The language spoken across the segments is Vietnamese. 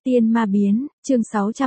Tiên ma biến, chương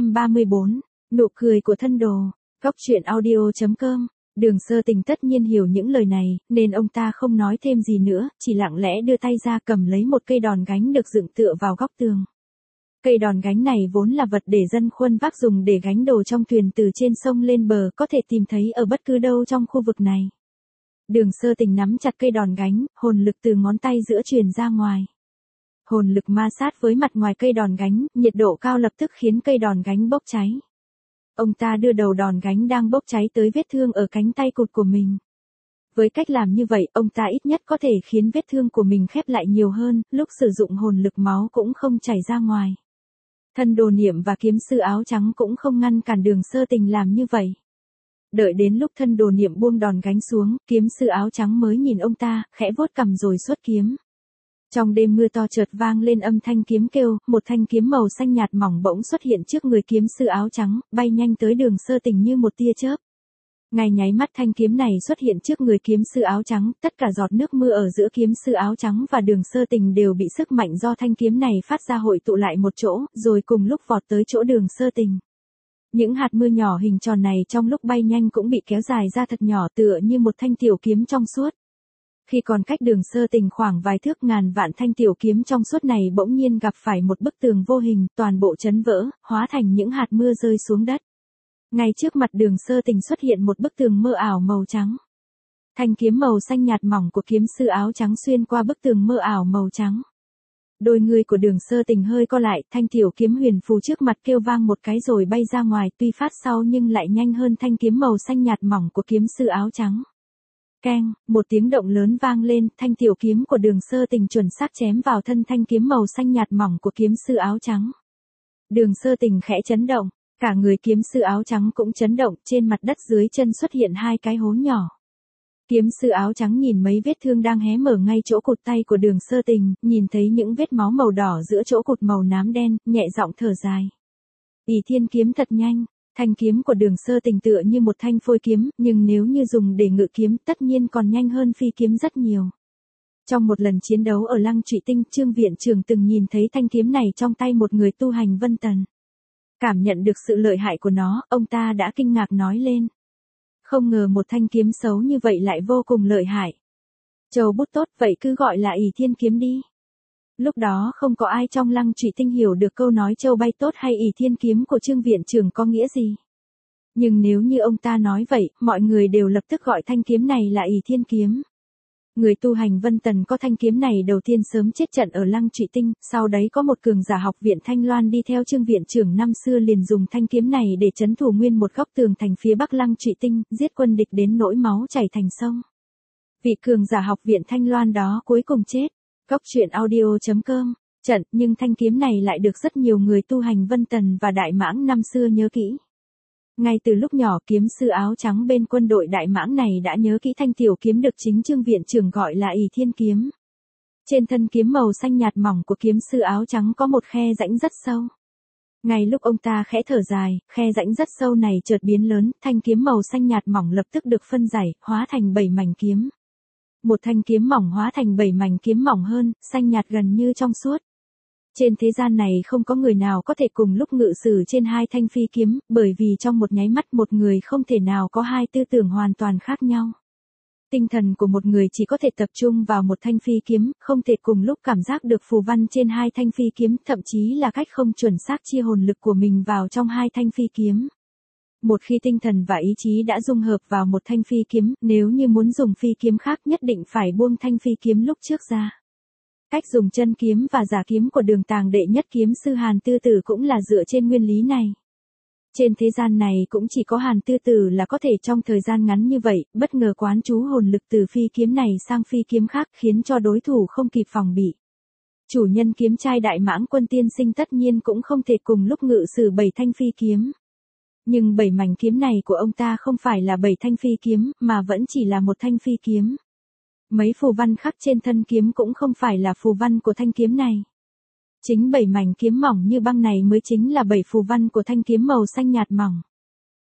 634, nụ cười của thân đồ, góc truyện audio.com. Đường Sơ Tình tất nhiên hiểu những lời này, nên ông ta không nói thêm gì nữa, chỉ lặng lẽ đưa tay ra cầm lấy một cây đòn gánh được dựng tựa vào góc tường. Cây đòn gánh này vốn là vật để dân khuân vác dùng để gánh đồ trong thuyền từ trên sông lên bờ, có thể tìm thấy ở bất cứ đâu trong khu vực này. Đường Sơ Tình nắm chặt cây đòn gánh, hồn lực từ ngón tay giữa truyền ra ngoài. Hồn lực ma sát với mặt ngoài cây đòn gánh, nhiệt độ cao lập tức khiến cây đòn gánh bốc cháy. Ông ta đưa đầu đòn gánh đang bốc cháy tới vết thương ở cánh tay cụt của mình. Với cách làm như vậy, ông ta ít nhất có thể khiến vết thương của mình khép lại nhiều hơn, lúc sử dụng hồn lực máu cũng không chảy ra ngoài. Thân đồ niệm và kiếm sư áo trắng cũng không ngăn cản Đường Sơ Tình làm như vậy. Đợi đến lúc thân đồ niệm buông đòn gánh xuống, kiếm sư áo trắng mới nhìn ông ta, khẽ vuốt cằm rồi xuất kiếm. Trong đêm mưa to chợt vang lên âm thanh kiếm kêu, một thanh kiếm màu xanh nhạt mỏng bỗng xuất hiện trước người kiếm sư áo trắng, bay nhanh tới Đường Sơ Tình như một tia chớp. Ngay nháy mắt thanh kiếm này xuất hiện trước người kiếm sư áo trắng, tất cả giọt nước mưa ở giữa kiếm sư áo trắng và Đường Sơ Tình đều bị sức mạnh do thanh kiếm này phát ra hội tụ lại một chỗ, rồi cùng lúc vọt tới chỗ Đường Sơ Tình. Những hạt mưa nhỏ hình tròn này trong lúc bay nhanh cũng bị kéo dài ra thật nhỏ tựa như một thanh tiểu kiếm trong suốt. Khi còn cách Đường Sơ Tình khoảng vài thước, ngàn vạn thanh tiểu kiếm trong suốt này bỗng nhiên gặp phải một bức tường vô hình, toàn bộ chấn vỡ, hóa thành những hạt mưa rơi xuống đất. Ngay trước mặt Đường Sơ Tình xuất hiện một bức tường mơ ảo màu trắng. Thanh kiếm màu xanh nhạt mỏng của kiếm sư áo trắng xuyên qua bức tường mơ ảo màu trắng. Đôi người của Đường Sơ Tình hơi co lại, thanh tiểu kiếm huyền phù trước mặt kêu vang một cái rồi bay ra ngoài, tuy phát sau nhưng lại nhanh hơn thanh kiếm màu xanh nhạt mỏng của kiếm sư áo trắng. Keng, một tiếng động lớn vang lên, thanh tiểu kiếm của Đường Sơ Tình chuẩn xác chém vào thân thanh kiếm màu xanh nhạt mỏng của kiếm sư áo trắng. Đường Sơ Tình khẽ chấn động, cả người kiếm sư áo trắng cũng chấn động, trên mặt đất dưới chân xuất hiện hai cái hố nhỏ. Kiếm sư áo trắng nhìn mấy vết thương đang hé mở ngay chỗ cụt tay của Đường Sơ Tình, nhìn thấy những vết máu màu đỏ giữa chỗ cụt màu nám đen, nhẹ giọng thở dài. Ỷ Thiên kiếm thật nhanh. Thanh kiếm của Đường Sơ Tình tựa như một thanh phôi kiếm, nhưng nếu như dùng để ngự kiếm tất nhiên còn nhanh hơn phi kiếm rất nhiều. Trong một lần chiến đấu ở Lăng Trụy Tinh, Trương viện trưởng từng nhìn thấy thanh kiếm này trong tay một người tu hành Vân Tần. Cảm nhận được sự lợi hại của nó, ông ta đã kinh ngạc nói lên. Không ngờ một thanh kiếm xấu như vậy lại vô cùng lợi hại. Châu bút tốt, vậy cứ gọi là Ỷ Thiên kiếm đi. Lúc đó không có ai trong Lăng Trụy Tinh hiểu được câu nói châu bay tốt hay Ỷ Thiên kiếm của Trương viện trưởng có nghĩa gì. Nhưng nếu như ông ta nói vậy, mọi người đều lập tức gọi thanh kiếm này là Ỷ Thiên kiếm. Người tu hành Vân Tần có thanh kiếm này đầu tiên sớm chết trận ở Lăng Trụy Tinh, sau đấy có một cường giả học viện Thanh Loan đi theo Trương viện trưởng năm xưa liền dùng thanh kiếm này để trấn thủ nguyên một góc tường thành phía bắc Lăng Trụy Tinh, giết quân địch đến nỗi máu chảy thành sông. Vị cường giả học viện Thanh Loan đó cuối cùng chết. Góc truyện audio.com, trận, nhưng thanh kiếm này lại được rất nhiều người tu hành Vân Tần và Đại Mãng năm xưa nhớ kỹ. Ngay từ lúc nhỏ, kiếm sư áo trắng bên quân đội Đại Mãng này đã nhớ kỹ thanh tiểu kiếm được chính Trương viện trưởng gọi là Ỷ Thiên kiếm. Trên thân kiếm màu xanh nhạt mỏng của kiếm sư áo trắng có một khe rãnh rất sâu. Ngay lúc ông ta khẽ thở dài, khe rãnh rất sâu này chợt biến lớn, thanh kiếm màu xanh nhạt mỏng lập tức được phân giải, hóa thành 7 mảnh kiếm. Một thanh kiếm mỏng hóa thành 7 mảnh kiếm mỏng hơn, xanh nhạt gần như trong suốt. Trên thế gian này không có người nào có thể cùng lúc ngự sử trên hai thanh phi kiếm, bởi vì trong một nháy mắt một người không thể nào có hai tư tưởng hoàn toàn khác nhau. Tinh thần của một người chỉ có thể tập trung vào một thanh phi kiếm, không thể cùng lúc cảm giác được phù văn trên hai thanh phi kiếm, thậm chí là cách không chuẩn xác chia hồn lực của mình vào trong hai thanh phi kiếm. Một khi tinh thần và ý chí đã dung hợp vào một thanh phi kiếm, nếu như muốn dùng phi kiếm khác nhất định phải buông thanh phi kiếm lúc trước ra. Cách dùng chân kiếm và giả kiếm của Đường Tàng đệ nhất kiếm sư Hàn Tư Tử cũng là dựa trên nguyên lý này. Trên thế gian này cũng chỉ có Hàn Tư Tử là có thể trong thời gian ngắn như vậy, bất ngờ quán trú hồn lực từ phi kiếm này sang phi kiếm khác, khiến cho đối thủ không kịp phòng bị. Chủ nhân kiếm trai Đại Mãng Quân tiên sinh tất nhiên cũng không thể cùng lúc ngự sử 7 thanh phi kiếm. Nhưng 7 mảnh kiếm này của ông ta không phải là 7 thanh phi kiếm, mà vẫn chỉ là một thanh phi kiếm. Mấy phù văn khắc trên thân kiếm cũng không phải là phù văn của thanh kiếm này. Chính 7 mảnh kiếm mỏng như băng này mới chính là 7 phù văn của thanh kiếm màu xanh nhạt mỏng.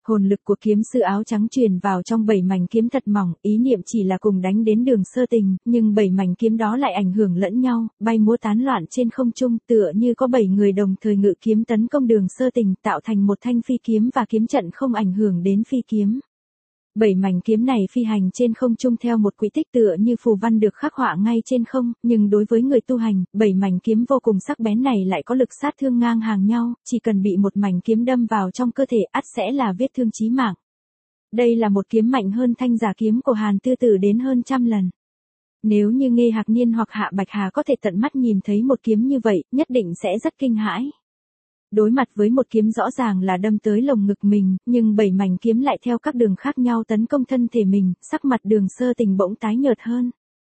Hồn lực của kiếm sư áo trắng truyền vào trong 7 mảnh kiếm thật mỏng, ý niệm chỉ là cùng đánh đến Đường Sơ Tình, nhưng 7 mảnh kiếm đó lại ảnh hưởng lẫn nhau, bay múa tán loạn trên không trung, tựa như có 7 người đồng thời ngự kiếm tấn công Đường Sơ Tình, tạo thành một thanh phi kiếm và kiếm trận không ảnh hưởng đến phi kiếm. 7 mảnh kiếm này phi hành trên không trung theo một quỹ tích tựa như phù văn được khắc họa ngay trên không, nhưng đối với người tu hành, 7 mảnh kiếm vô cùng sắc bén này lại có lực sát thương ngang hàng nhau, chỉ cần bị một mảnh kiếm đâm vào trong cơ thể ắt sẽ là vết thương chí mạng. Đây là một kiếm mạnh hơn thanh giả kiếm của Hàn Tư Tử đến hơn trăm lần. Nếu như Nghê Hạc Niên hoặc Hạ Bạch Hà có thể tận mắt nhìn thấy một kiếm như vậy, nhất định sẽ rất kinh hãi. Đối mặt với một kiếm rõ ràng là đâm tới lồng ngực mình, nhưng 7 mảnh kiếm lại theo các đường khác nhau tấn công thân thể mình, sắc mặt Đường Sơ Tình bỗng tái nhợt hơn.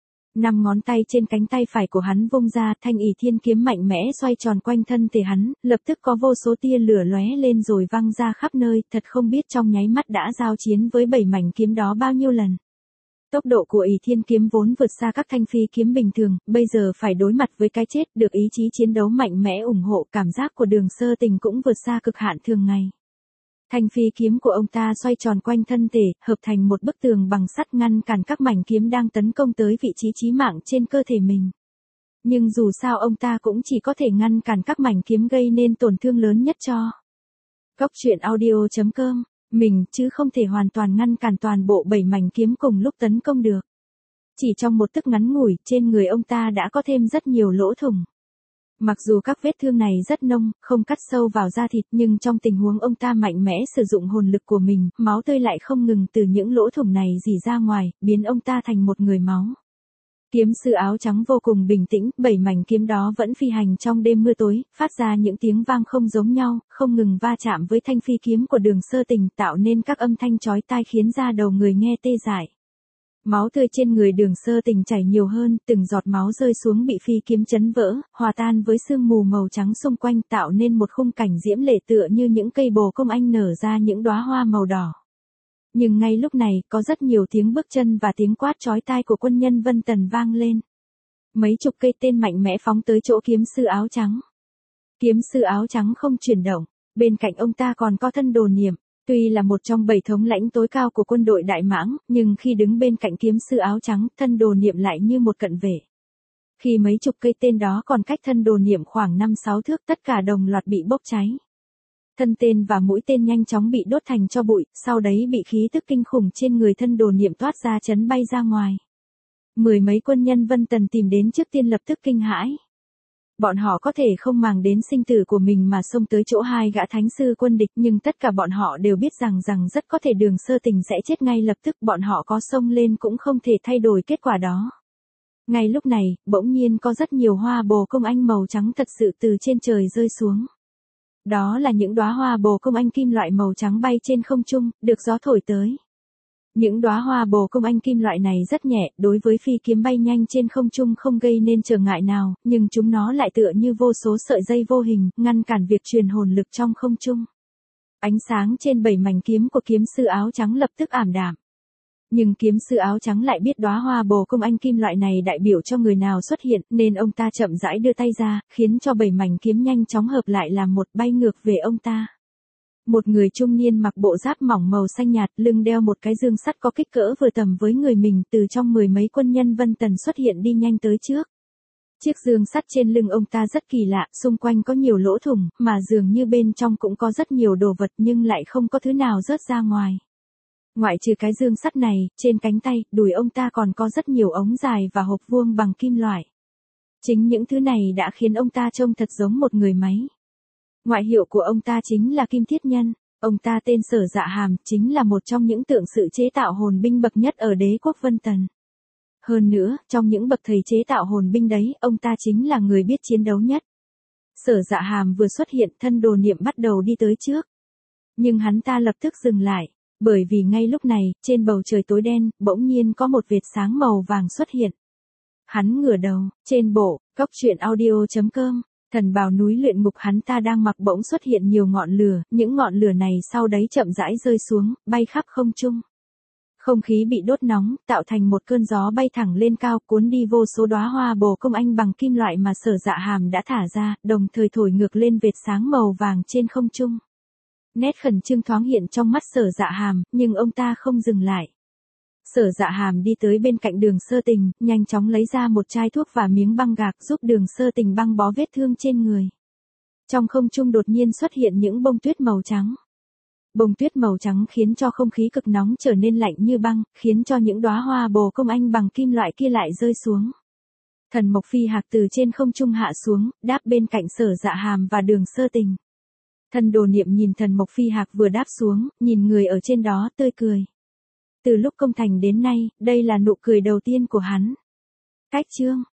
5 ngón tay trên cánh tay phải của hắn vung ra, thanh ỷ thiên kiếm mạnh mẽ xoay tròn quanh thân thể hắn, lập tức có vô số tia lửa lóe lên rồi văng ra khắp nơi, thật không biết trong nháy mắt đã giao chiến với 7 mảnh kiếm đó bao nhiêu lần. Tốc độ của ỷ thiên kiếm vốn vượt xa các thanh phi kiếm bình thường, bây giờ phải đối mặt với cái chết, được ý chí chiến đấu mạnh mẽ ủng hộ, cảm giác của Đường Sơ Tình cũng vượt xa cực hạn thường ngày. Thanh phi kiếm của ông ta xoay tròn quanh thân thể, hợp thành một bức tường bằng sắt ngăn cản các mảnh kiếm đang tấn công tới vị trí chí mạng trên cơ thể mình. Nhưng dù sao ông ta cũng chỉ có thể ngăn cản các mảnh kiếm gây nên tổn thương lớn nhất cho. Góc truyện audio.com, mình chứ không thể hoàn toàn ngăn cản toàn bộ 7 mảnh kiếm cùng lúc tấn công được. Chỉ trong một tức ngắn ngủi, trên người ông ta đã có thêm rất nhiều lỗ thủng. Mặc dù các vết thương này rất nông, không cắt sâu vào da thịt, nhưng trong tình huống ông ta mạnh mẽ sử dụng hồn lực của mình, máu tươi lại không ngừng từ những lỗ thủng này rỉ ra ngoài, biến ông ta thành một người máu. Kiếm sư áo trắng vô cùng bình tĩnh, 7 mảnh kiếm đó vẫn phi hành trong đêm mưa tối, phát ra những tiếng vang không giống nhau, không ngừng va chạm với thanh phi kiếm của Đường Sơ Tình, tạo nên các âm thanh chói tai khiến da đầu người nghe tê dại. Máu tươi trên người Đường Sơ Tình chảy nhiều hơn, từng giọt máu rơi xuống bị phi kiếm chấn vỡ, hòa tan với sương mù màu trắng xung quanh, tạo nên một khung cảnh diễm lệ tựa như những cây bồ công anh nở ra những đóa hoa màu đỏ. Nhưng ngay lúc này, có rất nhiều tiếng bước chân và tiếng quát chói tai của quân nhân Vân Tần vang lên. Mấy chục cây tên mạnh mẽ phóng tới chỗ kiếm sư áo trắng. Kiếm sư áo trắng không chuyển động, bên cạnh ông ta còn có Thân Đồ Niệm. Tuy là một trong 7 thống lãnh tối cao của quân đội Đại Mãng, nhưng khi đứng bên cạnh kiếm sư áo trắng, Thân Đồ Niệm lại như một cận vệ. Khi mấy chục cây tên đó còn cách Thân Đồ Niệm khoảng 5-6 thước, tất cả đồng loạt bị bốc cháy. Thân tên và mũi tên nhanh chóng bị đốt thành tro bụi, sau đấy bị khí tức kinh khủng trên người Thân Đồ Niệm toát ra chấn bay ra ngoài. 10 mấy quân nhân Vân Tần tìm đến trước tiên lập tức kinh hãi. Bọn họ có thể không màng đến sinh tử của mình mà xông tới chỗ hai gã thánh sư quân địch, nhưng tất cả bọn họ đều biết rằng rất có thể Đường Sơ Tình sẽ chết ngay lập tức, bọn họ có xông lên cũng không thể thay đổi kết quả đó. Ngay lúc này, bỗng nhiên có rất nhiều hoa bồ công anh màu trắng thật sự từ trên trời rơi xuống. Đó là những đóa hoa bồ công anh kim loại màu trắng bay trên không trung, được gió thổi tới. Những đóa hoa bồ công anh kim loại này rất nhẹ, đối với phi kiếm bay nhanh trên không trung không gây nên trở ngại nào, nhưng chúng nó lại tựa như vô số sợi dây vô hình, ngăn cản việc truyền hồn lực trong không trung. Ánh sáng trên 7 mảnh kiếm của kiếm sư áo trắng lập tức ảm đạm. Nhưng kiếm sư áo trắng lại biết đóa hoa bồ công anh kim loại này đại biểu cho người nào xuất hiện, nên ông ta chậm rãi đưa tay ra, khiến cho 7 mảnh kiếm nhanh chóng hợp lại làm một, bay ngược về ông ta. Một người trung niên mặc bộ giáp mỏng màu xanh nhạt, lưng đeo một cái dương sắt có kích cỡ vừa tầm với người mình, từ trong 10 mấy quân nhân Vân Tần xuất hiện đi nhanh tới trước. Chiếc dương sắt trên lưng ông ta rất kỳ lạ, xung quanh có nhiều lỗ thủng, mà dường như bên trong cũng có rất nhiều đồ vật nhưng lại không có thứ nào rớt ra ngoài. Ngoại trừ cái dương sắt này, trên cánh tay, đùi ông ta còn có rất nhiều ống dài và hộp vuông bằng kim loại. Chính những thứ này đã khiến ông ta trông thật giống một người máy. Ngoại hiệu của ông ta chính là Kim Thiết Nhân, ông ta tên Sở Dạ Hàm, chính là một trong những tượng sự chế tạo hồn binh bậc nhất ở đế quốc Vân Tần. Hơn nữa, trong những bậc thầy chế tạo hồn binh đấy, ông ta chính là người biết chiến đấu nhất. Sở Dạ Hàm vừa xuất hiện, Thân Đồ Niệm bắt đầu đi tới trước. Nhưng hắn ta lập tức dừng lại, bởi vì ngay lúc này, trên bầu trời tối đen, bỗng nhiên có một vệt sáng màu vàng xuất hiện. Hắn ngửa đầu, trên bộ, góc truyện audio.com. Thần bào núi luyện ngục hắn ta đang mặc bỗng xuất hiện nhiều ngọn lửa, những ngọn lửa này sau đấy chậm rãi rơi xuống, bay khắp không trung. Không khí bị đốt nóng, tạo thành một cơn gió bay thẳng lên cao, cuốn đi vô số đóa hoa bồ công anh bằng kim loại mà Sở Dạ Hàm đã thả ra, đồng thời thổi ngược lên vệt sáng màu vàng trên không trung. Nét khẩn trương thoáng hiện trong mắt Sở Dạ Hàm, nhưng ông ta không dừng lại. Sở Dạ Hàm đi tới bên cạnh Đường Sơ Tình, nhanh chóng lấy ra một chai thuốc và miếng băng gạc giúp Đường Sơ Tình băng bó vết thương trên người. Trong không trung đột nhiên xuất hiện những bông tuyết màu trắng. Bông tuyết màu trắng khiến cho không khí cực nóng trở nên lạnh như băng, khiến cho những đóa hoa bồ công anh bằng kim loại kia lại rơi xuống. Thần Mộc Phi Hạc từ trên không trung hạ xuống, đáp bên cạnh Sở Dạ Hàm và Đường Sơ Tình. Thần Đồ Niệm nhìn Thần Mộc Phi Hạc vừa đáp xuống, nhìn người ở trên đó tươi cười. Từ lúc công thành đến nay, đây là nụ cười đầu tiên của hắn. Cách chương